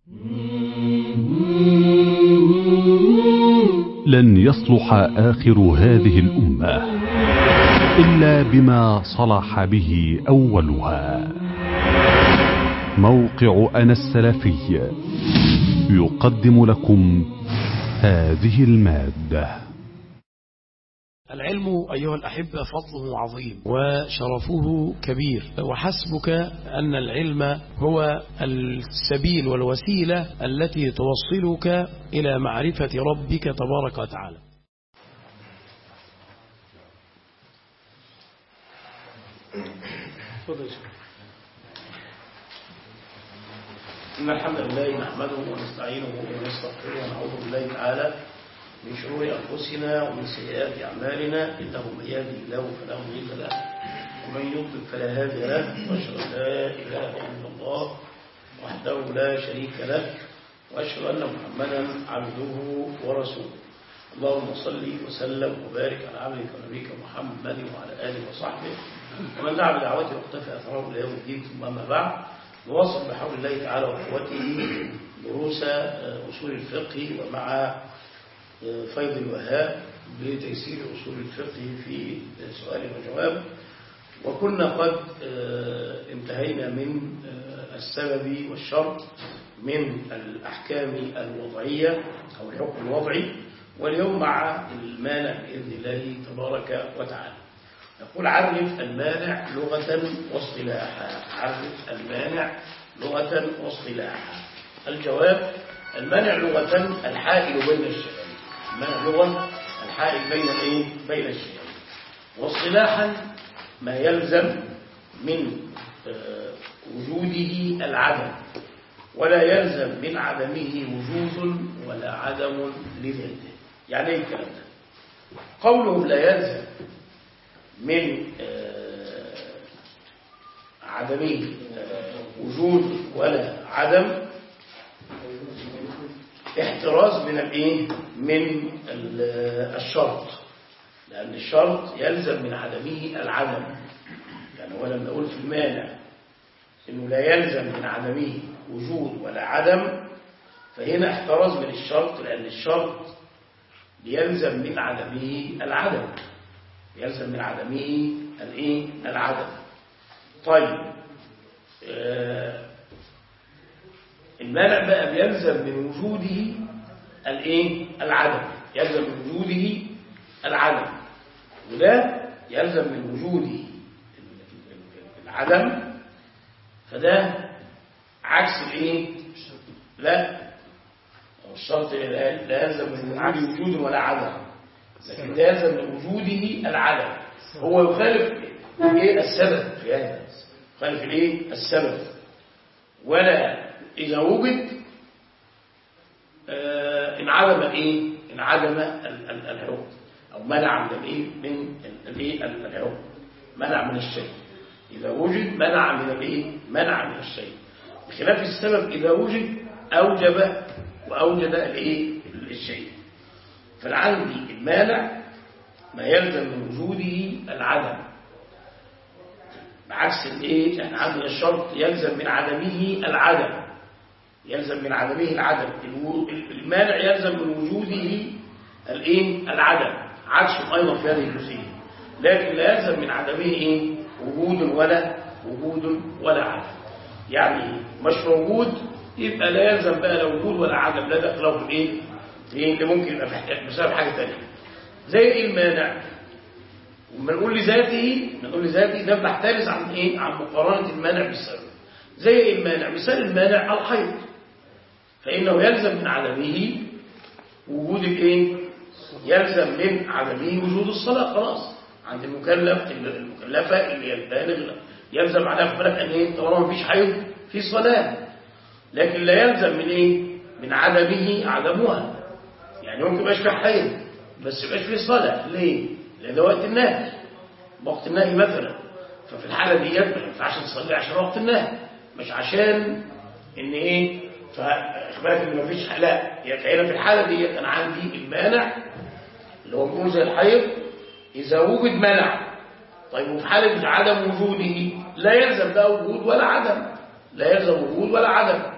لن يصلح آخر هذه الأمة إلا بما صلح به أولها. موقع أنا السلفي يقدم لكم هذه المادة. العلم أيها الأحبة فضله عظيم وشرفه كبير، وحسبك أن العلم هو السبيل والوسيلة التي توصلك إلى معرفة ربك تبارك وتعالى. إن الحمد لله نحمده ونستعينه ونستغفره ونعوذ بالله تعالى من شرور أنفسنا ومن سيئات أعمالنا، إنه من يهده الله فلا مضل له ومن يضلل فلا هادي له، وأشهد أن لا إله إلا الله وحده لا شريك له، وأشهد أن محمدا عبده ورسوله. اللهم صل وسلم وبارك على عبدك ونبيك محمد وعلى آله وصحبه ومن دعا بدعوته واقتفى أثره إلى يوم الدين. ثم أما بعد، نواصل بحول الله تعالى وقوته دروس أصول الفقه ومع فيض الوهاب بتيسير أصول الفقه في سؤال وجواب. وكنا قد انتهينا من السبب والشرط من الأحكام الوضعية أو الحكم الوضعي، واليوم مع المانع بإذن الله تبارك وتعالى. نقول عرف المانع لغة واصطلاحا. عرف المانع لغة واصطلاحا. الجواب: المانع لغة الحائل بين الشيئين. المانع لغة الحائل بين الشيئين. واصطلاحا ما يلزم من وجوده العدم، ولا يلزم من عدمه وجود ولا عدم لذاته. يعني ايه الكلام ده؟ قولهم لا يلزم من عدمه وجود ولا عدم احتراز من الشرط، لأن الشرط يلزم من عدمه العدم. يعني هو لما نقول في المانع إنه لا يلزم من عدمه وجود ولا عدم، فهنا احتراز من الشرط، لأن الشرط يلزم من عدمه العدم، يلزم من عدمه العدم. طيب المانع بقى بيلزم من وجوده العدم، يلزم من وجوده العدم، وده يلزم من وجوده العدم، فده عكس لا، الشرط لا يلزم من وجوده وجود ولا عدم، لكن ده يلزم من وجوده العدم. هو يخالف السبب في هذا، يخالف السبب. ولا إذا وجد انعدم الحكم، أو منع من الحكم، منع من الشيء. إذا وجد منع من الشيء، بخلاف السبب إذا وجد أوجب وأوجد الشيء. فالعندي المانع ما يلزم من وجوده العدم، بعكس يعني عندنا الشرط يلزم من عدمه العدم، يلزم من عدمه العدم. المانع يلزم من وجوده العدم، عكسه أيضا في هذه الجزئية. لكن لا يلزم من عدمه وجود ولا عدم. يعني مش موجود يبقى لا يلزم بقى لا وجود ولا عدم، لا دخله في اللي ممكن يبقى بسبب حاجة تانية. زي المانع، وما نقول لذاته ده بنحترز عن مقارنة المانع بالسبب. زي المانع، مثال المانع الحيض، فإنه يلزم من عدمه وجود يلزم من عدمه وجود الصلاة. خلاص عند المكلفة اللي البالغ يلزم عليها في بالك أن طالما مفيش حيض في صلاة، لكن لا يلزم من عدمه عدمها. يعني ممكن يبقاش في حيض بس يبقاش في صلاة. ليه؟ لأن ده وقت النهي، وقت النهي مثلا، ففي الحالة دي ما ينفعش نصلي عشان وقت النهي، مش عشان ان فاخبارك ان مفيش. لا، يعني في الحالة دي انا عندي المانع اللي هو بيقول زي الحيض اذا وجد منع. طيب وفي حالة عدم وجوده لا يلزم ده وجود ولا عدم، لا يلزم وجود ولا عدم.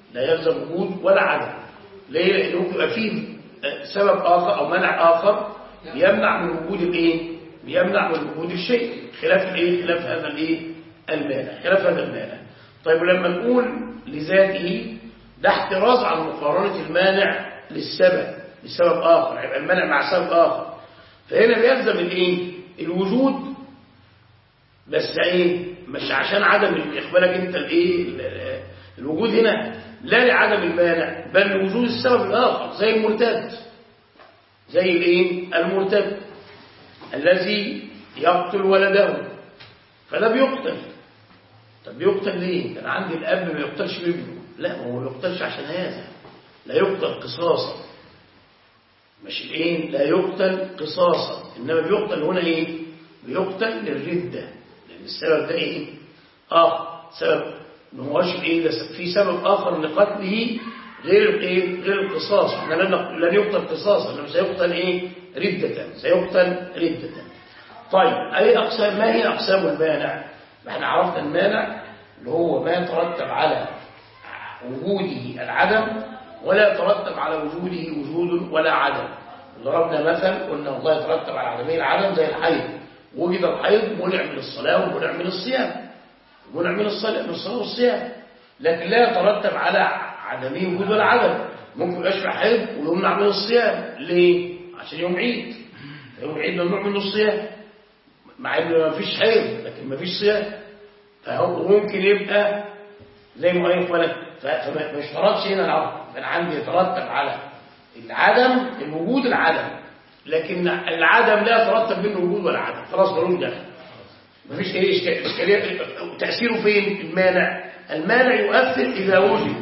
لا يلزم وجود ولا عدم. ليه؟ لأنه ممكن يبقى فيه سبب آخر أو منع آخر بيمنع من وجود الإيه؟ بيمنع من وجود الشيء، خلاف الإيه؟ خلاف هذا الإيه؟ المانع، خلاف هذا المانع. طيب ولما نقول لذاته ده احتراز عن مقارنة المانع لسبب آخر، يبقى المانع مع سبب آخر. فهنا بيلزم الإيه؟ الوجود، بس إيه؟ مش عشان عدم إخبارك أنت الإيه؟ الوجود هنا لا لعدم المانع بل لوجود السبب الآخر، زي المرتد، زي الإيه؟ المرتد الذي يقتل ولده، فده بيقتل. طب بيقتل ليه؟ كان عندي الأب ما يقتلش بابنه، لا هو ما يقتلش عشان هذا، لا يقتل قصاصا، مش الإيه؟ لا يقتل قصاصا، إنما بيقتل هنا إيه؟ بيقتل للردة، لأن السبب ده إيه؟ سبب ما هوش إيه؟ ده في سبب آخر لقتله غير الإيه؟ غير القصاص. احنا لن يقتل قصاصا، إنما سيقتل إيه؟ ردة، سيقتل ردة. طيب ما هي أقسام المانع؟ احنا عرفنا المانع اللي هو ما يترتب على وجوده العدم ولا يترتب على وجوده وجود ولا عدم. ضربنا مثل قلنا والله يترتب على عدمه العدم زي الحيض، وجد الحيض منع من الصلاة ومنع من الصيام، منع من الصلاة والصيام، لكن لا يترتب على عدمه وجود ولا عدم. ممكن يشفع حيض ويمنع من الصيام، ليه؟ عشان يوم عيد، يوم عيد ممنوع منه الصيام مع انه ما فيش حيض لكن ما فيش صيام، فهو ممكن يبقى زي ما قلت لك. فما اشترطش هنا العدم، كان عندي يترتب على العدم الوجود العدم، لكن العدم لا يترتب منه وجود ولا عدم، خلاص ملوش دخل، ما فيش اي اشكاليه. تاثيره فين المانع يؤثر اذا وجد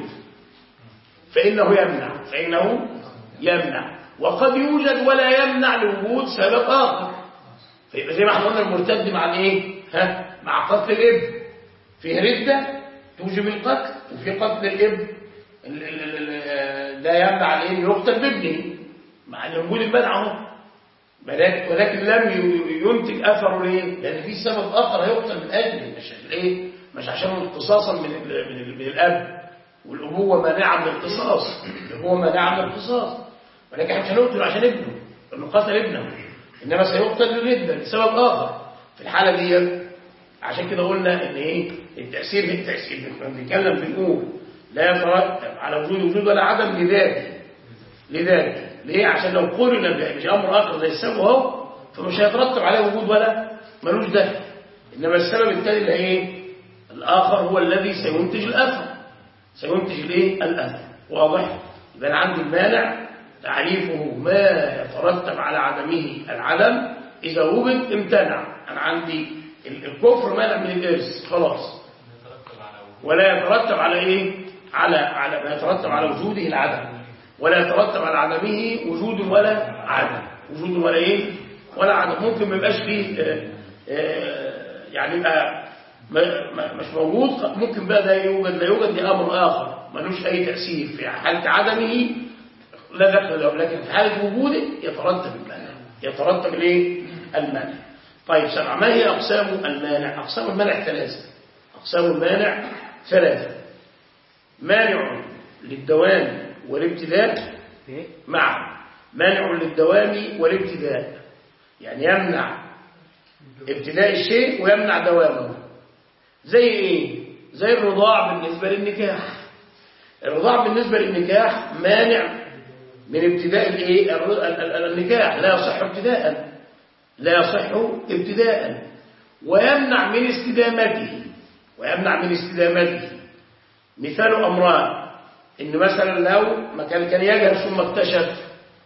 فانه يمنع وقد يوجد ولا يمنع لوجود سبب اخر. فيبقى زي ما احنا قلنا المرتد مع الايه؟ مع قتل الابن، فيه رده توجب القتل، وفي قتل الابن لا يمنع الايه؟ يقتل بابنه مع ان وجود المنع اهو، ولكن لم ينتج اثره. ليه؟ لان في سبب اخر هيقتل من اجله، مش عشان اختصاصا من الاب، والابوه مانعه من القصاص، الابوه مانعه من القصاص، ولكن مش هنقتله عشان ابنه لانه قتل ابنه، انما سيقتل للردة لسبب اخر. في الحاله دي عشان كده قلنا ان ايه التاثير؟ بنتكلم بنقول لا يترتب على وجود ولا عدم لذاته. ليه؟ عشان لو قرن بامر اخر زي السبب اهو فمش هيترتب عليه وجود ولا ملوش دخل، انما السبب الثاني اللي ايه؟ الاخر هو الذي سينتج الاثر، الاثر. واضح؟ يبقى انا عندي المانع تعريفه ما يترتب على عدمه العدم، إذا وجد امتنع. أنا عندي الكفر مانع من الإرث خلاص، ولا يترتب على إيه؟ على ما يترتب على وجوده العدم، ولا يترتب على عدمه وجود ولا عدم، وجود ولا إيه؟ ولا عدم. ممكن ما يبقاش فيه يعني يبقى مش موجود، ممكن بقى ده يوجد لا يوجد، دي أمر آخر ملوش أي تأثير. في حالة عدمه لا دخل له، لكن في حالة وجوده يترتب الايه؟ المانع. طيب سبعة، ما هي أقسام المانع؟ أقسام المانع ثلاثة. مانع للدوام والابتداء، مانع للدوام والابتداء، يعني يمنع ابتداء الشيء ويمنع دوامه. زي ايه؟ زي الرضاع بالنسبة للنكاح. الرضاع بالنسبة للنكاح مانع من ابتداء الايه؟ النكاح، لا يصح ابتداء، ويمنع من استدامته. مثال امران، ان مثلا لو ما كان يجهل ثم اكتشف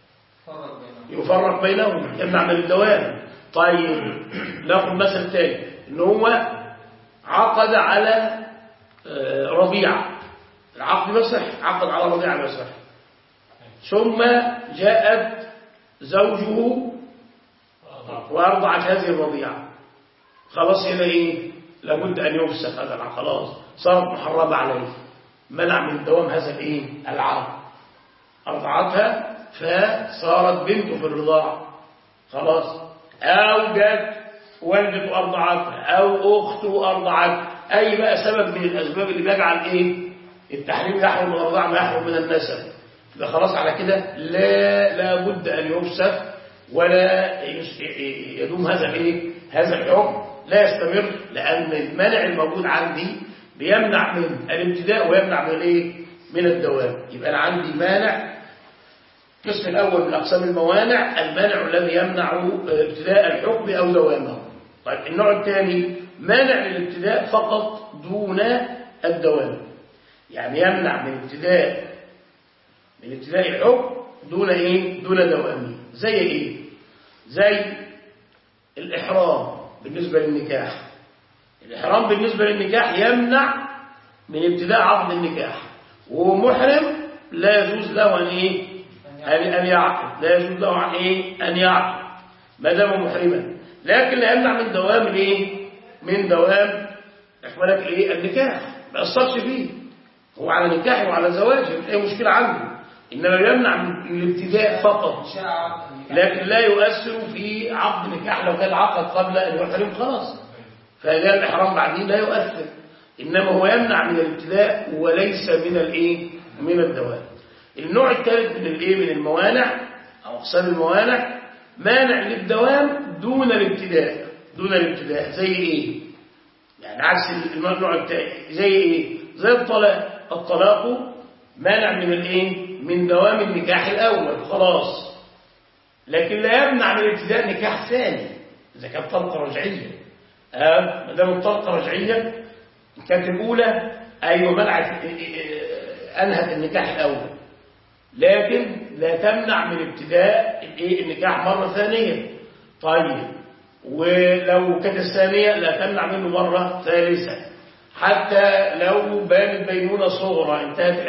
يفرق بينهم، يمنع من الدوام. طيب ناخذ مثل ثاني، ان هو عقد على رضيعه، العقد يصح، عقد على رضيعه يصح، ثم جاءت زوجه وأرضعت هذه الرضيعة، خلاص هنا إيه؟ لابد أن يفسخ هذا العقد، خلاص صارت محرمة عليه، منع من دوام هذا الإيه؟ العقد. أرضعتها فصارت بنته في الرضاعة، خلاص، أو جت والدته أرضعتها، أو أخته أرضعتها، أي بقى سبب من الأسباب اللي بيجعل إيه؟ التحريم يحرم من الرضاعة ما يحرم من النسب، يبقى خلاص على كده لا بد أن يفسخ ولا يدوم هذا الحكم لا يستمر، لأن المانع الموجود عندي بيمنع من الابتداء ويمنع من من الدوام. يبقى أنا عندي مانع، القسم الأول من أقسام الموانع المانع الذي يمنع ابتداء الحكم أو دوامه. طيب النوع الثاني مانع للابتداء فقط دون الدوام، يعني يمنع من ابتداء الحكم دون دوامه. زي ايه؟ زي الإحرام بالنسبة للنكاح. الإحرام بالنسبة للنكاح يمنع من ابتداء عقد النكاح، وهو محرم لا يجوز له أن يعقد، لا يجوز له أن يعقد ما دام محرما، لكن لا يمنع من دوام من دوام النكاح، ما يأثرش فيه، هو على نكاح وعلى زواج مفيش أي مشكلة عنده، إنما يمنع من الابتداء فقط، لكن لا يؤثر في عقد نكاح. لو كان عقد قبل أن يحرم خلاص فجاء الإحرام بعدين لا يؤثر، إنما هو يمنع من الابتداء وليس من الدوام. النوع الثالث من الموانع أو أقسام الموانع مانع للدوام دون الابتداء. زي إيه؟ يعني عكس النوع الثاني. زي إيه؟ زي الطلاق مانع من دوام النكاح الأول خلاص، لكن لا يمنع من ابتداء نكاح ثاني إذا كانت طلقة رجعية. ما دام الطلقة رجعية كانت الأولى منعت أنهت النكاح الأول، لكن لا تمنع من ابتداء النكاح مرة ثانية. طيب ولو كانت الثانية لا تمنع منه مرة ثالثة، حتى لو بانت بينونة صغرى انتهت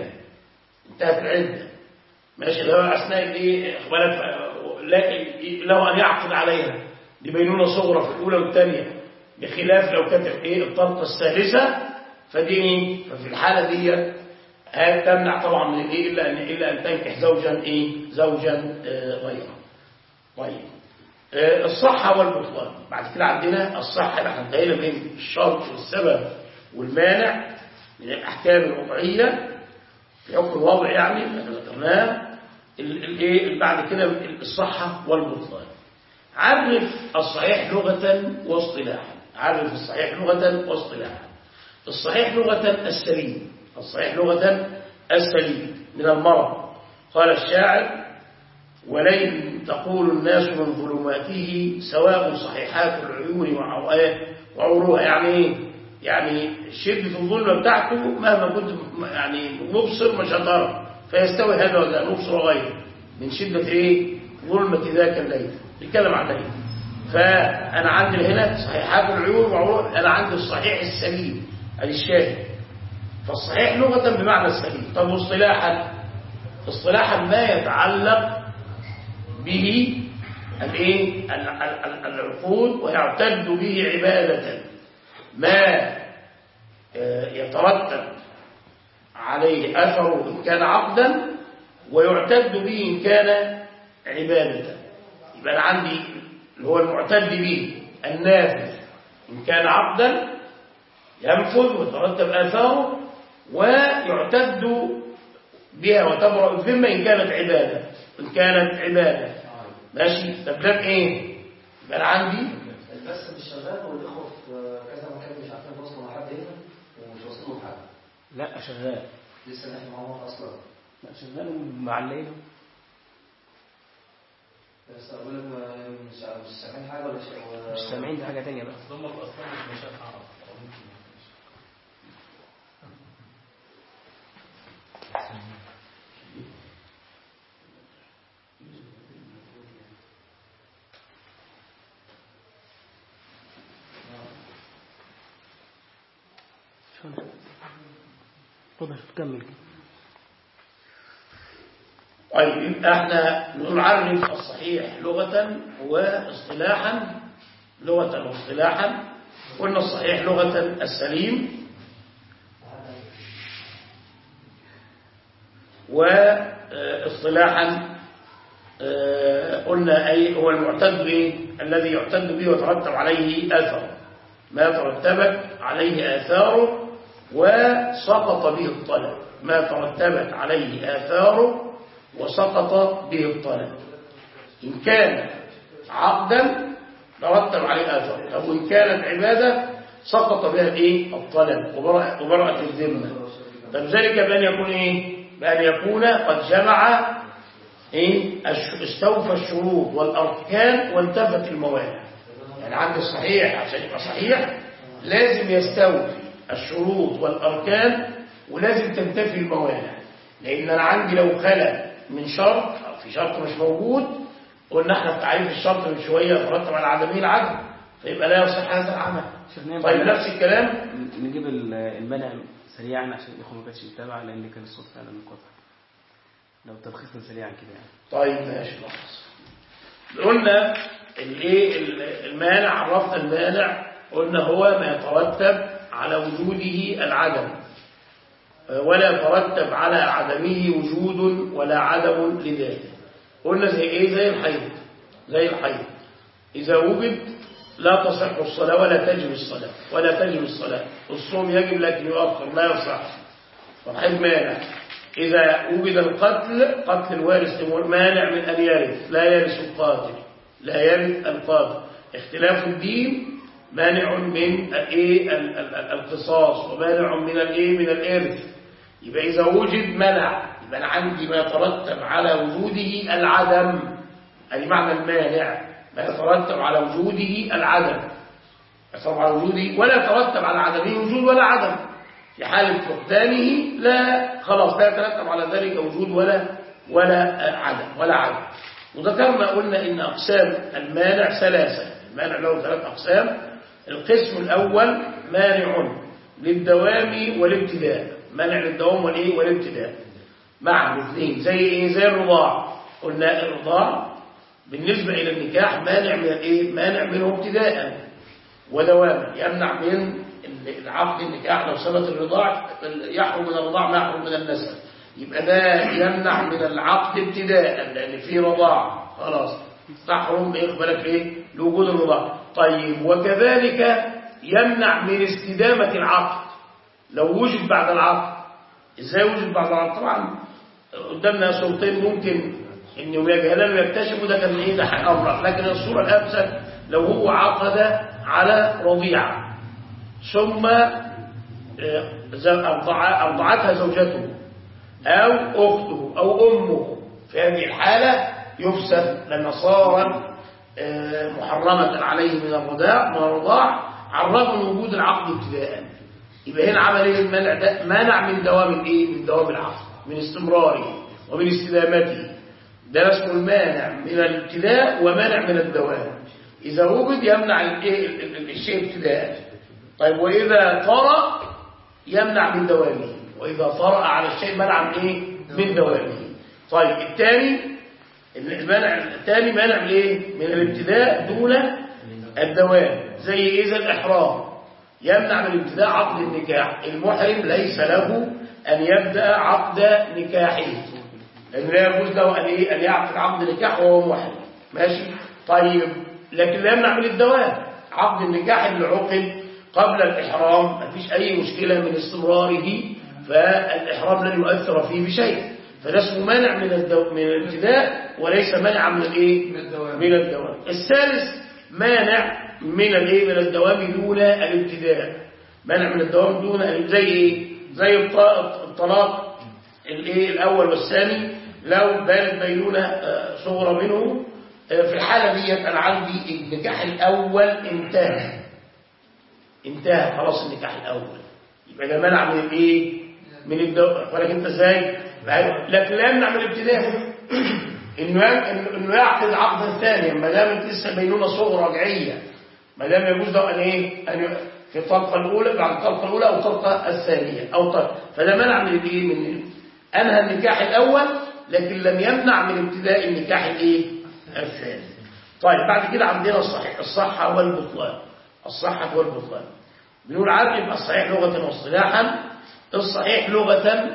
العدة ماشي، لو أثناء له أن يعقد عليها دي بينونة صغرى في الأولى والثانية، بخلاف لو كانت الطلقة الثالثة ففي الحالة دي تمنع طبعا من إلا أن تنكح زوجا غيره. طيب الصحة والبطلان. بعد كده عندنا الصحة اللي هنتقينا بين الشرط والسبب والمانع من الأحكام الوضعية في حكم الوضع، يعني ذكرناه. بعد كده الصحة والبطلان. عرف الصحيح لغة واصطلاحا. الصحيح لغة السليم. من المرض. قال الشاعر: ولئن تقول الناس من ظلماته سواء صحيحات العيون وعوروها. يعني شدة الظلمة بتاعته مهما كنت مبصر مش هترى، فيستوي هذا وذا مبصر غيره من شدة ظلمة ذاك الليل. بيتكلم عن الليل. فأنا عندي هنا صحيحات العيون وعوروها، أنا عندي الصحيح السليم الشاهد. فالصحيح لغة بمعنى السليم. طب اصطلاحا ما يتعلق به العقود ويعتد به عبادة، ما يترتب عليه أثره إن كان عقدا ويعتد به إن كان عبادة. يبقى أنا عندي اللي هو المعتد به النافذ إن كان عقدا ينفذ ويترتب آثاره، ويعتد بها وتبرأ الذمة إن كانت عبادة. ماشي. طب ده ايه؟ يبقى انا عندي بس مش شغال والإخوة في كذا مكان مش عارفين يوصلوا مع حد هنا ومش واصلين لحد. لا شغال لسه نحن معاهم اصلا. لا شغال معلقينه. بس اقول لك مش سامعين حاجه ولا شيء؟ مش سامعين، دي حاجه ثانيه بقى. هم اصلا مش عارف. تفضل تكمل. طيب احنا نعرف الصحيح لغة واصطلاحا. قلنا الصحيح لغة السليم، واصطلاحا قلنا هو المعتد به الذي يعتد به وترتب عليه آثاره، ما ترتبت عليه آثاره وسقط به الطلب، ما ترتبت عليه آثاره وسقط به الطلب. إن كان عقدا ترتب عليه آثاره، أو إن كانت عبادة سقط بها الطلب وبرأت الذمة. طب ذلك بأن يكون بأن يكون قد جمع استوفى الشروط والأركان وانتفت الموانع. يعني عند الصحيح عشان يبقى صحيح لازم يستوفي الشروط والأركان ولازم تنتفي الموانع. لأن أنا عندي لو خلى من شرط أو في شرط مش موجود، قلنا احنا في تعريف الشرط من شوية ترتب على عدمه العدم، فيبقى لا يصح هذا العمل. طيب نفس الكلام نجيب المنع سريعا عشان الإخوة ما كانتش يتابع، لأن كان الصوت فعلا منقطع. لو تلخيصنا سريعا كده يعني. طيب ماشي خلاص. قلنا المانع، عرفنا المانع، قلنا هو ما يترتب على وجوده العدم، ولا يترتب على عدمه وجود ولا عدم لذاته. قلنا زي زي الحيض. زي الحيض إذا وجد لا تصح الصلاة ولا تجب الصلاة الصوم يجب لكن يؤخر لا يصح، والحيض مانع. إذا وجد قتل الوارث مانع من أن يرث، لا يرث القاتل، لا يرث القاتل. اختلاف الدين مانع من القصاص ومانع من من الإرث. يبقى إذا وجد منع، يبقى أنا عندي ما يترتب على وجوده العدم، هذه معنى المانع، ما يترتب على وجوده العدم، يترتب على وجوده ولا يترتب على عدمه وجود ولا عدم. في حالة فقدانه لا خلاص لا يترتب على ذلك وجود ولا عدم. وذكرنا قلنا إن أقسام المانع ثلاثة. المانع له 3 أقسام. القسم الأول مانع للدوام والابتداء، مانع للدوام والابتداء مع الاثنين. زي الرضاع. قلنا الرضاع بالنسبة إلى النكاح مانع من مانع منه ابتداء ودواما، يمنع من العقد النكاح. لو ثبت الرضاع يحرم من الرضاع ما يحرم من النسب، يبقى ده يمنع من العقد ابتداء لأن فيه رضاع، خلاص تحرم يقبلك لوجود الرضاع. طيب وكذلك يمنع من استدامة العقد لو وجد بعد العقد. ازاي وجد بعد العقد؟ طبعا قدامنا صورتين ممكن انهم يجهلان ويكتشفوا ده كان ده حق، لكن الصورة الأمثل لو هو عقد على رضيعة ثم أرضعتها زوجته أو أخته أو أمه، في هذه الحالة يفسد لأن صارت محرمة عليه من الرضاع على الرغم من وجود العقد ابتداء. يبقى هنا عمل المنع ده؟ منع من دوام من دوام العقد، من استمراره ومن استدامته. ده اسمه المانع من الابتداء ومانع من الدوام. إذا وجد يمنع الشيء ابتداء. طيب وإذا طرأ يمنع من دوامه، وإذا طرأ على الشيء منع من دوامه. طيب المانع الثاني مانع من الابتداء دون الدوام. زي إذا الإحرام يمنع من الابتداء عقد النكاح. المحرم ليس له أن يبدأ عقد نكاحه، لأنه لا يجوز له أن يعقد عقد نكاح وهو محرم. ماشي. طيب لكن لا يمنع من الدوام. عقد النكاح اللي عقد قبل الإحرام ما فيش أي مشكلة من استمراره، فالإحرام لن يؤثر فيه بشيء، فده اسمه مانع من الابتداء وليس مانع من من الدوام. الثالث مانع من الدوام دون الابتداء. مانع من الدوام دون زي الطلاق الأول والثاني. لو بانت بينونة صغرى منه، في الحالة دي أنا عندي النكاح الأول انتهى خلاص النكاح الأول، يبقى ده منع من من الدوام. ولكن انت ازاي؟ لكن لا يمنع من الابتداء انه يعقد عقدا ثانيا ما دامت لسه بينونه صغرى رجعيه، ما دام يجوز له ان في الطلقه الاولى بعد الطلقه الاولى او الطلقه الثانيه او طلقه، فده منع من من انهى النكاح الاول لكن لم يمنع من ابتداء النكاح الثاني. طيب بعد كده عندنا الصحه والبطلان. الصحه والبطلان بنقول عارف يبقى الصحيح لغه واصطلاحا. الصحيح لغه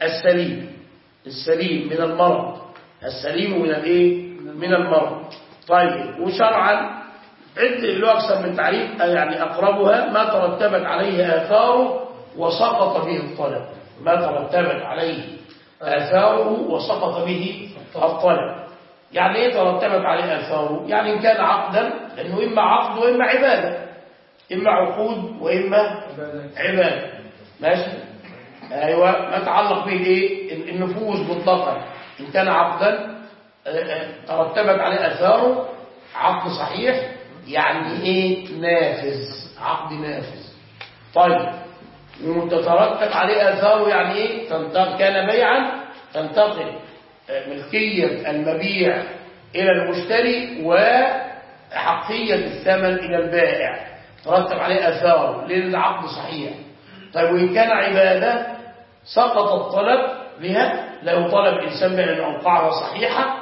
السليم من المرض، السليم من من المرض. طيب وشرعا له أكثر من تعريف، يعني أقربها ما ترتبت عليه آثاره وسقط به الطلب، ما ترتبت عليه آثاره وسقط به الطلب. يعني ايه ترتبت عليه آثاره؟ يعني إن كان عقدا، لأنه إما عقد وإما عبادة، إما عقود وإما عبادة. ماشي؟ أيوة. ما تعلق به إيه؟ النفوذ مطلقا. إن كان عقدا ترتبت عليه آثاره، عقد صحيح يعني إيه؟ نافذ، عقد نافذ. طيب، وتترتب عليه آثاره يعني إيه؟ كان بيعا تنتقل ملكية المبيع إلى المشتري وحقية الثمن إلى البائع، ترتب عليه آثاره لأن العقد صحيح. طيب، وإن كان عبادة سقط الطلب بها، لو طلب الإنسان بأن أوقعها صحيحة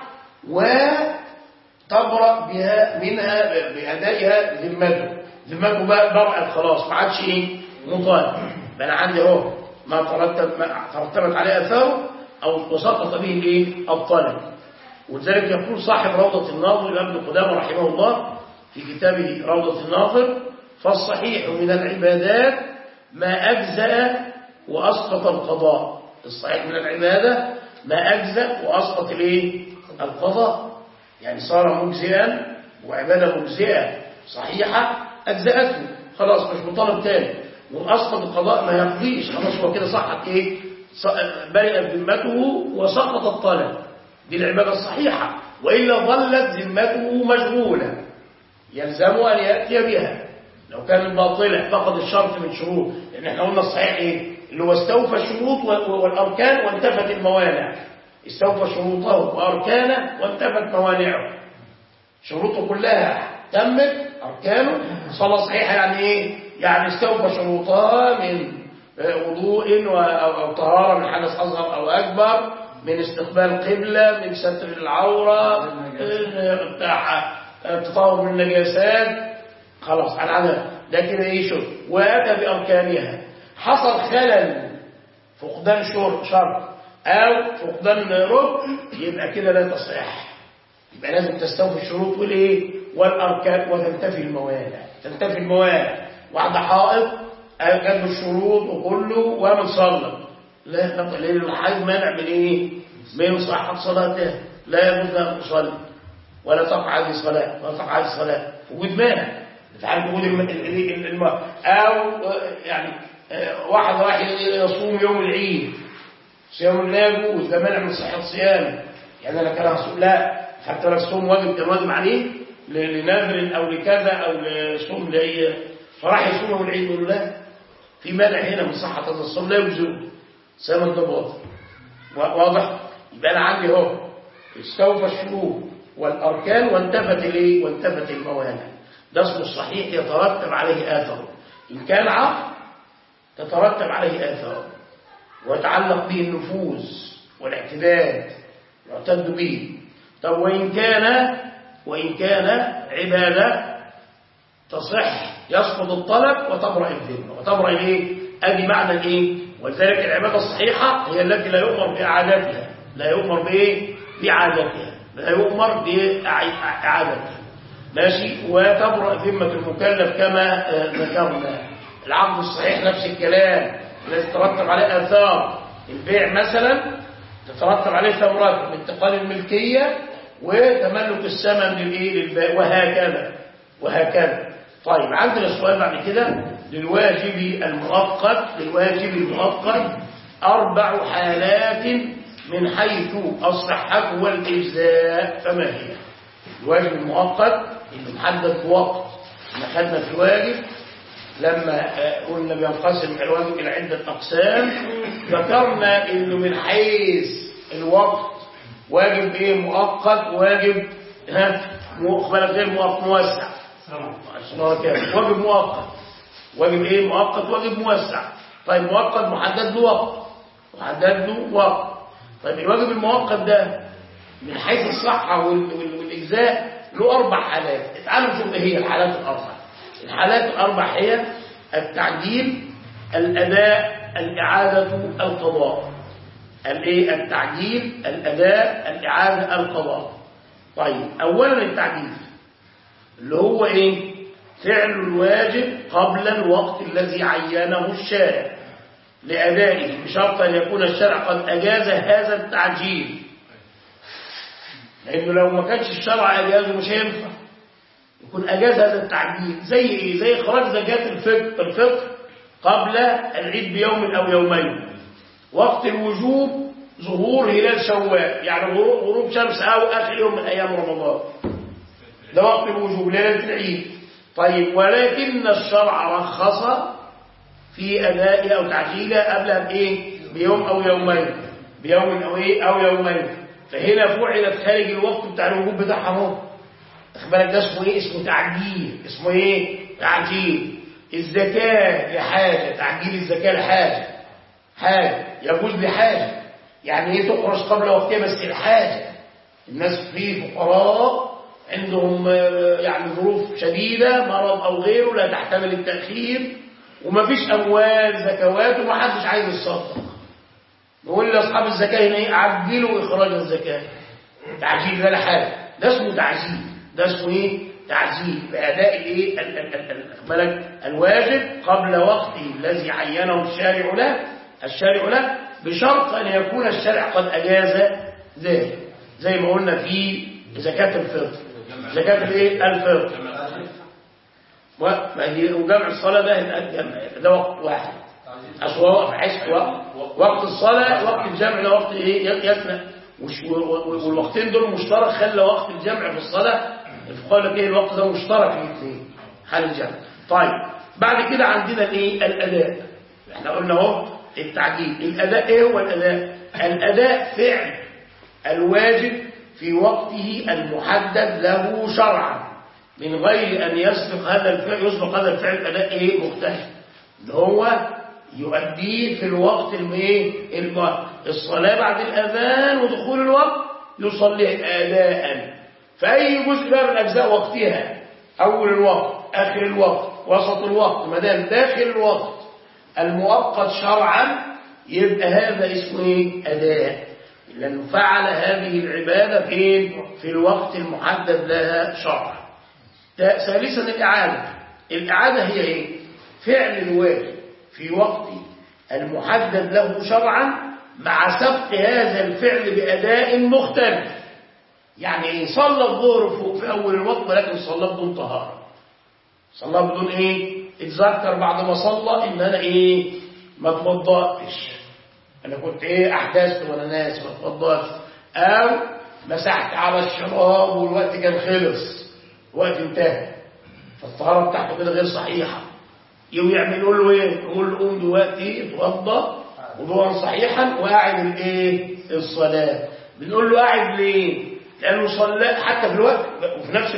وتبرأ بها منها بأدائها ذمته برأت خلاص، ما عادش إيه؟ مطالب. أنا عندي اهو ما ترتبت عليه آثاره أو وسقط به الإيه؟ الطلب. ولذلك يقول صاحب روضة الناظر ابن قدامة رحمه الله في كتابه روضة الناظر: فالصحيح من العبادات ما أجزأ وأسقط القضاء. الصحيح من العبادة ما أجزأ وأسقط الإيه؟ القضاء. يعني صار مجزئا وعبادة مجزئة صحيحة أجزأته خلاص، مش مطالب تاني. وأسقط القضاء ما يقضيش خلاص، هو كده صحت إيه؟ برئت ذمته وسقط الطلب. دي العبادة الصحيحة، وإلا ظلت ذمته مشغولة يلزم أن يأتي بها. لو كان باطلة فقد الشرط من شروط، لأن احنا قلنا الصحيح إيه؟ اللي هو استوفى الشروط والأركان وانتفت الموانع. استوفى شروطه وأركانه وانتفت موانعه. شروطه كلها تمت، أركانه صلاة صحيحة. يعني إيه؟ يعني استوفى شروطها من وضوء أو طهارة من حدث أصغر أو أكبر، من استقبال قبلة، من ستر العورة، التطهر من النجاسات، خلاص على عدد. ده كده ايه؟ شرط. واتى باركانها. حصل خلل، فقدان شرط او فقدان ركن، يبقى كده لا تصح. يبقى لازم تستوفي الشروط والايه؟ والاركان، وتنتفي الموانع. تنتفي الموانع. واحده حائض جاب الشروط وكله ومن صلى، لا لان الحائض مانع من ايه؟ من صحه صلاتها، لا يجوز ان تصلي ولا تقع هذه الصلاه ولا تقع هذه الصلاه. وجود مانع، تعرف وجود الماء. او يعني واحد راح يصوم يوم العيد، صيام لا يجوز، ده مانع من صحه صيامه. يعني انا كان اصوم، لا، حتى لو الصوم واجب كان واجب عليه لنذر او لكذا او لصوم لاي، فراح يصوم يوم العيد يقول له لا، في مانع هنا من صحه هذا الصوم، لا يجوز صيام ده باطل. واضح؟ يبقى انا عندي اهو استوفى الشروط والاركان وانتفت الايه؟ وانتفت الموانع. ده اسمه الصحيح، يترتب عليه آثار. إن كان عقد تترتب عليه آثار ويتعلق به النفوذ والاعتداد، يعتد به. طب وإن كان عبادة تصح، يسقط الطلب وتبرأ الذمة وتبرأ الايه؟ ادي معنى الايه؟ ولذلك العبادة الصحيحة هي التي لا يؤمر بإعادتها، لا يؤمر بايه؟ بإعادتها، لا يؤمر بإعادتها. ماشي. وتبرأ ذمة المكلف كما ذكرنا. العقد الصحيح نفس الكلام، الذي تترتب عليه آثار. البيع مثلا تترتب عليه ثمرات، انتقال الملكية وتملك الثمن للبائع، وهكذا. طيب، عندنا سؤال بعد كده. للواجب المؤقت 4 حالات من حيث الصحة والإجزاء، فما هي؟ الواجب المؤقت اللي محدد بوقت. احنا خدنا في الواجب لما قلنا بينقسم الواجب إلى عدة أقسام، ذكرنا إنه من حيث الوقت واجب إيه؟ مؤقت، واجب مقبل غير موسع. واجب مؤقت، واجب إيه؟ مؤقت، واجب موسع. طيب، مؤقت محدد له وقت. طيب، الواجب المؤقت ده من حيث الصحة والإجزاء له 4 حالات. تعالوا نشوف ايه هي الحالات الأربع. الحالات الأربع هي التعجيل، الأداء، الإعادة، القضاء. التعجيل، الأداء، الإعادة، القضاء. طيب، أولا التعجيل اللي هو ايه؟ فعل الواجب قبل الوقت الذي عينه الشارع. لأدائه بشرط أن يكون الشرع قد أجاز هذا التعجيل، لأنه لو ما كانش الشرع أجازه مش هينفع، يكون أجاز هذا التعجيل. زي إيه؟ زي إخراج زكاة الفطر قبل العيد بيوم أو يومين. وقت الوجوب ظهور هلال شوال، يعني غروب شمس أو آخر يوم من أيام رمضان، ده وقت الوجوب ليلة العيد. طيب ولكن الشرع رخص في أداء أو تعجيله قبلها بإيه؟ بيوم أو يومين، بيوم أو إيه أو يومين. فهنا فعلت خارج الوقت بتاع الوجوب بتاعها اهو. أخبرك ده اسمه إيه؟ اسمه تعجيل. اسمه إيه؟ تعجيل. الزكاة لحاجة، تعجيل الزكاة لحاجة، حاجة يجوز لحاجة، يعني إيه تخرج قبل وقتها بس الحاجة. الناس في فقراء عندهم يعني ظروف شديدة، مرض أو غيره لا تحتمل التأخير، ومفيش أموال زكوات ومحدش عايز يتصدق، نقول لأصحاب الزكاة هنا إيه؟ عجلوا إخراج الزكاة. تعجيل ده لحاجة، ده اسمه تعجيل، ده اسمه إيه؟ تعجيل بأداء الإيه؟ الواجب قبل وقته الذي عينه الشارع له بشرط أن يكون الشارع قد أجاز ذلك، زي ما قلنا في زكاة الفطر. زكاة الإيه؟ الفطر. وجمع الصلاة ده وقت واحد، أصل هو في وقت الصلاة وقت الجمع ده وقت إيه؟ يثنى، والوقتين دول مشترك، خلى وقت الجمع في الصلاة الفقهاء لك إيه؟ الوقت ده مشترك في الاثنين حال الجمع. طيب بعد كده عندنا الإيه؟ الأداء. احنا قلنا اهو التعجيل. الأداء إيه هو الأداء؟ الأداء فعل الواجب في وقته المحدد له شرعا من غير أن يسبق هذا الفعل أداء إيه؟ مختلف، اللي هو يؤديه في الوقت الصلاة بعد الأذان ودخول الوقت يصليه أداء. فأي جزء بقى من أجزاء وقتها، أول الوقت، آخر الوقت، وسط الوقت، ما دام داخل الوقت المؤقت شرعا، يبقى هذا اسمه إيه؟ أداء، لأنه فعل هذه العبادة في الوقت المحدد لها شرعا. ثالثا الإعادة. الإعادة هي إيه؟ فعل الواجب في وقت المحدد له شرعا مع سبق هذا الفعل بأداء مختلف. يعني إيه؟ صلى الظهر في أول الوقت ولكن صلى بدون طهارة، صلى بدون إيه؟ اتذكر بعد ما صلى إن أنا إيه؟ ما اتوضأتش، أنا كنت إيه؟ أحدثت وأنا ناس ما اتوضأتش، أو مسحت على الشراب والوقت كان خلص، الوقت انتهى، فالطهارة بتاعته كده غير صحيحة. يقول له إيه؟ يقول له قوم دلوقتي اتوضأ وضوءا صحيحا وأعد الإيه؟ الصلاة. بنقول له أعد ليه؟ لأنه صلى حتى في الوقت وفي نفس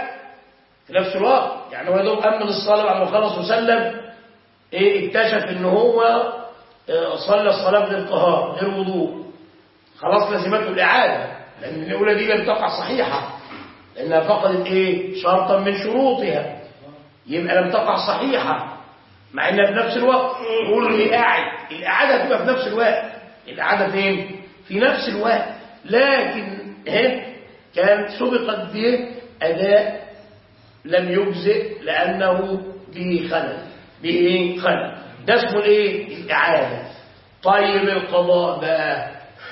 الوقت يعني هو يدوم أمن الصلاة بعد ما خلص وسلم إيه؟ اكتشف إن هو صلى الصلاة غير طهارة غير وضوء، خلاص لازمته الإعادة، لأن الأولى دي لم تقع صحيحة لأنها فقدت إيه؟ شرطا من شروطها، يبقى لم تقع صحيحة مع إنها في نفس الوقت. يقول له إيه؟ أعد. الإعادة تبقى في نفس الوقت. الإعادة فين؟ في نفس الوقت، لكن كان سبقت به أداء لم يجزئ لأنه به خلل، ده اسمه الايه؟ الإعادة. طيب القضاء بقى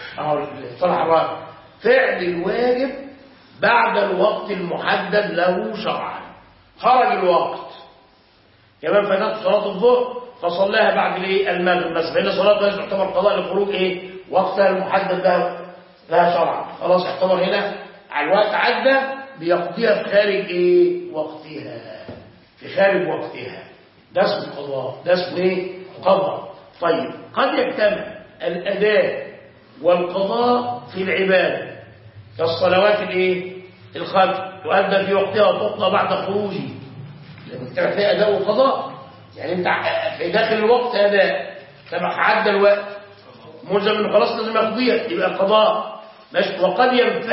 طلع فعل الواجب بعد الوقت المحدد له شرعا. خرج الوقت، كمان فاتت صلاة الظهر فصلاها بعد الايه؟ المغرب، بس فإن صلاة تعتبر قضاء لخروج ايه؟ وقتها المحدد لها شرعا، خلاص اعتبر هنا على الوقت عدى بيقضيها في خارج ايه؟ وقتها، في خارج وقتها، ده اسمه قضاء، ده اسمه ايه؟ قضاء. طيب قد يجتمع الأداء والقضاء في العبادة كالصلوات الايه؟ الخمس، تؤدى في وقتها وتقضى بعد خروجه، لأن اجتمع فيها أداء وقضاء. يعني انت في داخل الوقت أداء، كما عدى الوقت ملزم انه خلاص لازم يقضيها، يبقى قضاء. وقد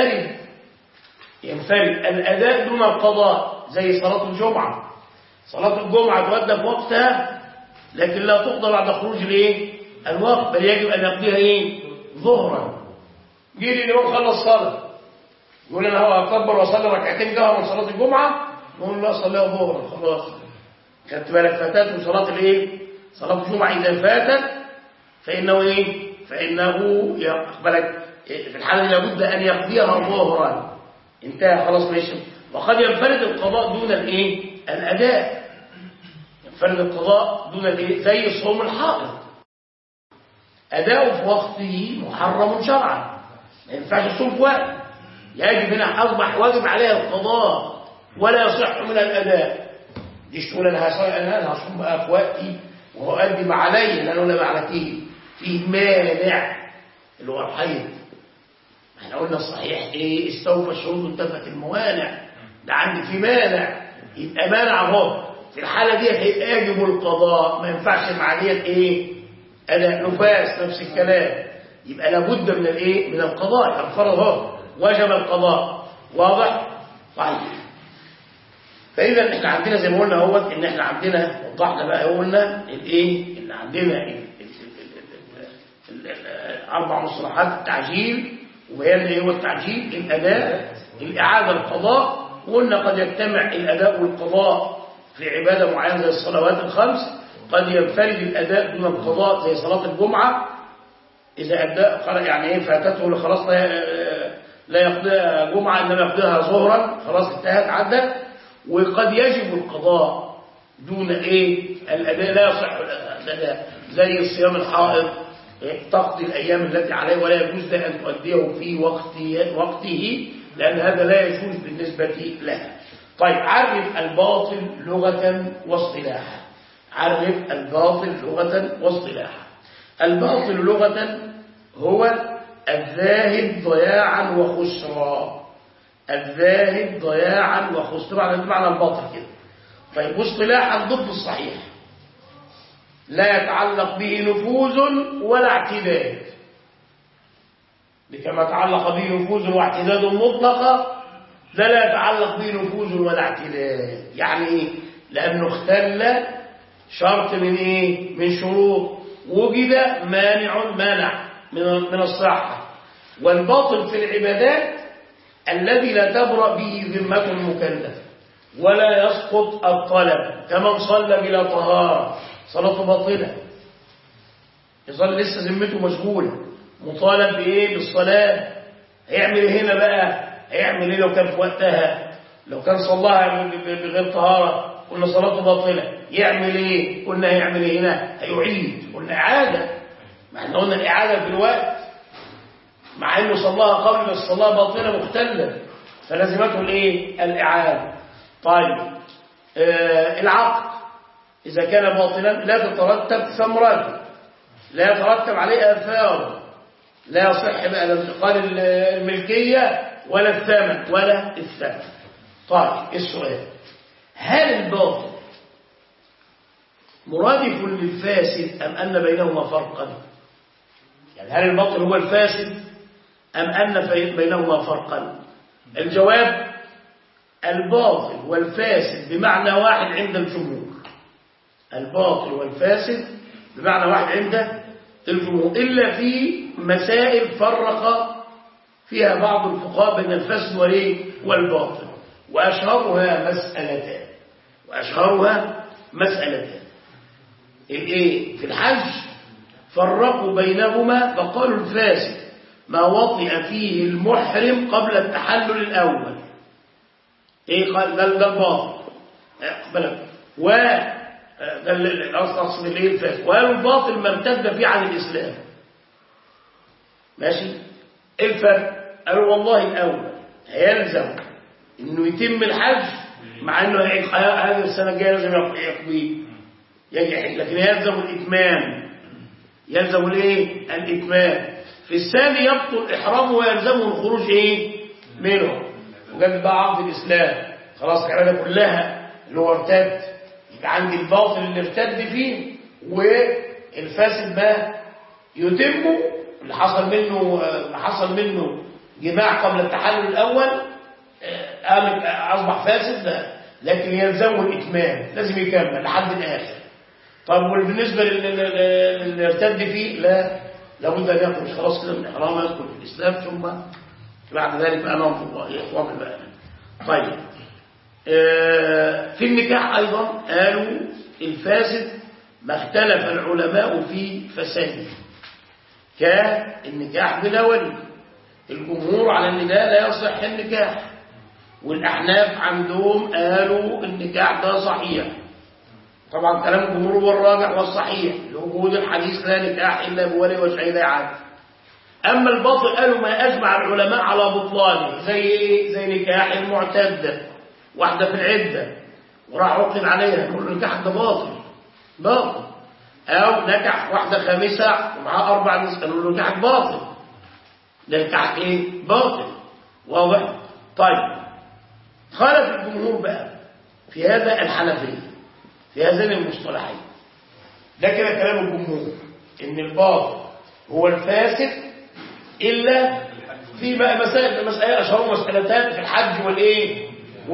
ينفرد الأداء دون القضاء، زي صلاة الجمعة. صلاة الجمعة تؤدى في وقتها لكن لا تقضى بعد خروج الايه؟ الوقت، بل يجب أن يقضيها ايه؟ ظهرا. جيل اليوم خلص صلاة يقول أنا هو أكبر وصلي ركعتين جهر من صلاة الجمعة، نقول لا صليها ظهرا خلاص. خدت بالك؟ فاتت من صلاة الايه؟ صلاة الجمعة إذا فاتت فإنه إيه؟ فإنه يقبلك في الحالة دي لابد أن يقضيها ظهرا، انتهى خلاص ماشي. وقد ينفرد القضاء دون الإيه؟ الأداء، ينفرد القضاء دون الإيه؟ زي صوم الحائض، أداؤه في وقته محرم شرعا، ما ينفعش الصوم في وقت، يجب هنا أصبح واجب عليها القضاء ولا يصح من الأداء. دي تقول أنا هصوم بقى في وقتي وأؤدي ما علي، لأنه لا معنى فيه مانع اللي هو الحيض. احنا قلنا الصحيح ايه؟ استوفى الشروط وانتفت الموانع، ده عندي في مانع، يبقى مانع اهو. في الحالة دي هيبقى يجب القضاء، ما ينفعش مع ديت ايه؟ أداء نفاس، نفس الكلام، يبقى لابد من الايه؟ من القضاء. الفرض اهو وجب القضاء، واضح؟ طيب فإذا احنا عندنا زي ما قلنا اهوت ان احنا عندنا وضحنا بقى قلنا الايه؟ اللي عندنا أربع مصطلحات: التعجيل، وبيان ايه هو التعجيل، الأداء، الإعادة، القضاء. وقلنا قد يجتمع الأداء والقضاء في عبادة معينة زي الصلوات الخمس، قد ينفرد الأداء دون القضاء زي صلاة الجمعة، إذا أداء يعني إيه فاتته خلاص لا يقضيها جمعة إنما يقضيها ظهرا، خلاص انتهت عدت. وقد يجب القضاء دون إيه؟ الأداء، لا يصح الأداء زي الصيام الحائض، تقضي الأيام التي عليه ولا يجوز لها أن تؤديه في وقته، لأن هذا لا يجوز بالنسبة لها. طيب عرف الباطل لغة واصطلاحا. عرف الباطل لغة واصطلاحا. الباطل لغة هو الذاهب ضياعا وخسرا، الذاهب ضياعا وخسرا، بمعنى الباطل كده. طيب واصطلاحا ضد الصحيح، لا يتعلق به نفوذ ولا اعتداد، كما تعلق به نفوذ واعتداد مطلقة، لا يتعلق به نفوذ ولا اعتداد. يعني ايه؟ لأنه اختل شرط من ايه؟ من شروط، وجد مانع من الصحة. والباطل في العبادات الذي لا تبرأ به ذمة المكلف ولا يسقط الطلب، كمن صلى بلا طهارة صلاته باطلة، يصلي لسه ذمته مشغولة، مطالب بإيه؟ بالصلاة. هيعمل إيه هنا بقى؟ هيعمل إيه لو كان في وقتها؟ لو كان صلاها بغير طهارة قلنا صلاته باطلة، يعمل إيه؟ قلنا هيعمل إيه هنا؟ هيعيد، قلنا إعادة، ما احنا قلنا الإعادة في الوقت، مع إنه صلاها قبل الصلاة باطلة مختلة، فلازمته الإيه؟ الإعادة. طيب العقد إذا كان باطلا لا تترتب ثمرته، لا يترتب عليه آثار، لا يصح بقى لا انتقال الملكية ولا الثمن ولا الثمن. طيب السؤال: هل الباطل مرادف للفاسد أم أن بينهما فرقا؟ يعني هل الباطل هو الفاسد أم أن بينهما فرقا؟ الجواب: الباطل والفاسد بمعنى واحد عند الجمهور، الباطل والفاسد بمعنى واحد عند الجمهور، إلا في مسائل فرق فيها بعض الفقهاء بين الفاسد والباطل، وأشهرها مسألتان. الإيه؟ في الحج فرقوا بينهما فقالوا الفاسد ما وطئ فيه المحرم قبل التحلل الأول، إيه؟ قال ده الباطل قبل، ده الأصل من الايه الفاسد. وقالوا الباطل ما ارتد فيه عن الإسلام. ماشي؟ الفرق قالوا والله الأول هيلزم إنه يتم الحج، مع إنه هذه السنة الجاية لازم يقضيه يجي، لكن يلزم الإتمام، يلزم الايه؟ الإتمام. في الثاني يبطل إحرامه ويلزمه الخروج ايه؟ منه، وجد بقى عقد الإسلام، خلاص العبادة كلها اللي هو ارتد، يبقى عندي الباطل اللي ارتد فيه والفاسد ما يتمه، اللي حصل منه جماع قبل التحلل الأول أصبح فاسد، لكن يلزمه الإتمام، لازم يكمل لحد الآخر. طب وبالنسبة للي ارتد فيه لابد أن يخرج خلاص كده من إحرامه، يدخل في الإسلام، ثم بعد ذلك بقى ننظر الله إخوان بقى. طيب في النكاح أيضا قالوا الفاسد ما اختلف العلماء في فساده، كالنكاح بلا ولي. الجمهور على ان ده لا يصح النكاح، والأحناف عندهم قالوا النكاح ده صحيح. طبعا كلام الجمهور هو الراجح والصحيح لوجود الحديث لا نكاح إلا بولي وشهيد عدل. أما الباطل قالوا ما أجمع العلماء على بطلانه، زي إيه؟ زي نكاح المعتدة، واحدة في العدة وراح عقد عليها، نقول النكاح ده باطل. أو نكح واحدة خامسة ومعها 4 نساء، نقول النكاح باطل. ده نكاح إيه؟ باطل. واضح؟ طيب خالف الجمهور بقى في هذا الحنفية في هذين المصطلحين. ده كده كلام الجمهور إن الباطل هو الفاسد إلا في بقى مسائل أشهر مسألتان في الحج والإيه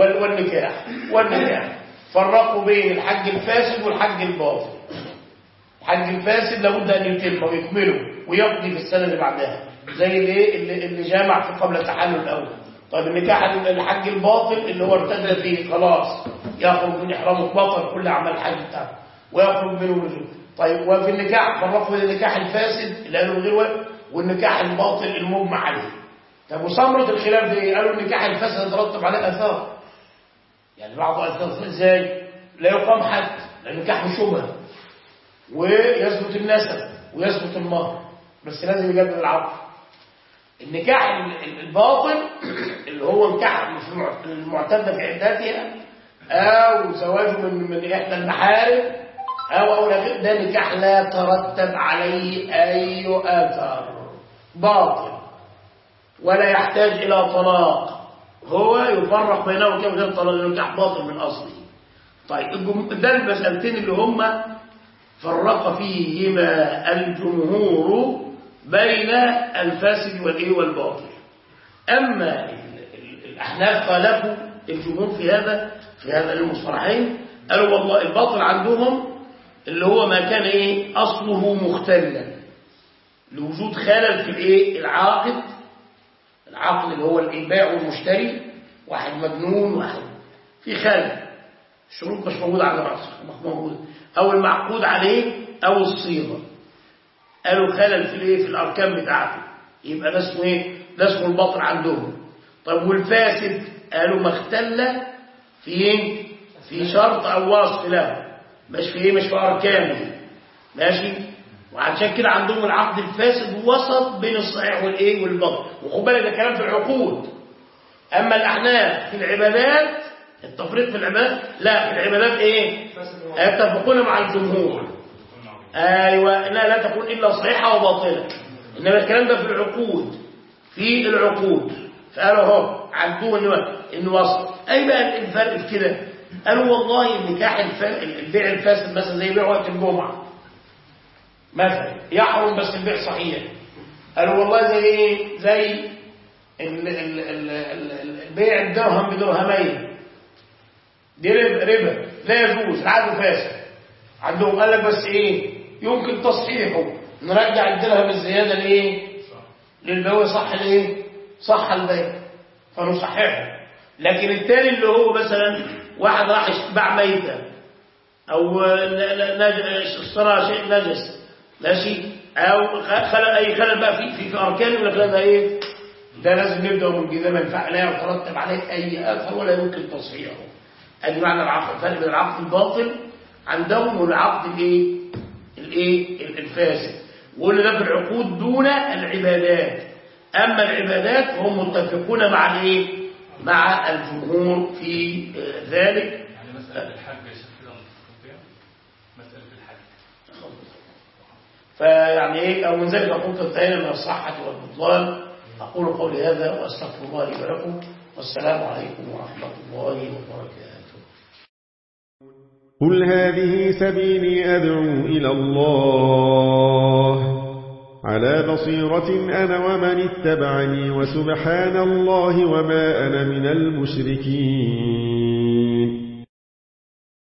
والنكاح. فرقوا بين الحج الفاسد والحج الباطل. الحج الفاسد لابد أن يتم ويكمله ويقضي في السنة اللي بعدها، زي اللي جامع في قبل التحلل الأول. طيب النكاح الحج الباطل اللي هو ارتد فيه خلاص يخرج من إحرامه، بطل كل أعمال الحج بتاعه ويخرج منه نزول. طيب وفي النكاح فرقوا بين النكاح الفاسد اللي قالوا غير وجه والنكاح الباطل المجمع عليه. طب وثمرة الخلاف دي قالوا النكاح الفاسد يترتب عليه آثار، يعني بعض آثار ازاي؟ لا يقام حد لأن النكاح شبهه، ويثبت النسب ويثبت المهر، بس لازم يجدد العقد. النكاح الباطل اللي هو نكاح المعتدة في عدتها أو زواج من إحدى المحارم أو ده نكاح لا ترتب عليه أي آثار، باطل ولا يحتاج إلى طلاق، هو يفرق بينه وكيف غير طلاق، النكاح باطل من أصله. طيب ده المسألتين اللي هم فرق فيهما الجمهور بين الفاسد والباطل. أما الأحناف خالفوا الجمهور في هذا المصطلحين، قالوا والله الباطل عندهم اللي هو ما كان أصله مختلا لوجود خلل في العاقد اللي هو البائع والمشتري، واحد مجنون واحد في خلل، الشروط مش موجودة على رأسه أو المعقود عليه أو الصيغة، قالوا خلل في الأركان بتاعته، يبقى ده اسمه ده اسمه الباطل عندهم. طب والفاسد قالوا ما اختل في شرط أو وصف له، مش في أركانه، ماشي. وعشان كده عندهم العقد الفاسد وسط بين الصحيح والباطل. وخد بالك ده كلام في العقود. أما الأحناف في العبادات التفريط في العبادات، لا في العبادات يتفقون مع الجمهور، أيوة إنها لا تكون إلا صحيحة وباطلة. إنما الكلام ده في العقود فقالوا هو عندهم إنه وصف. أي بقى الفرق في كده؟ قالوا والله النكاح البيع الفاسد مثلا زي بيع وقت الجمعة مثلا يحرم بس البيع صحيح. قالوا والله زي البيع الدرهم بدرهمين دي ربا لا يجوز، العقد فاسد عندهم. قال لك بس يمكن تصحيحه، نرجع الدرهم الزيادة للبيع صح البيع فنصححه. لكن التاني اللي هو مثلا واحد راح باع ميتة او اشترى شيء نجس ماشي، او خلل بقى في اركان، يقول لك لا ده لازم نبدا من جديد، ما ينفع لا يترتب عليه اي اثر ولا يمكن تصحيحه. ادي معنى العقد، الفرق بين العقد الباطل عندهم والعقد الفاسد. وقلنا ده في العقود دون العبادات. اما العبادات هم متفقون مع الجمهور في ذلك. يعني مسألة الحج يا شيخ كده متفقين فيها، مسألة الحج فيعني او من ذلك قلت انتهينا من الصحة والبطلان. اقول قولي هذا واستغفر الله لي ولكم، والسلام عليكم ورحمة الله وبركاته. قل هذه سبيلي أدعو إلى الله على بصيرة أنا ومن اتبعني، وسبحان الله وما أنا من المشركين.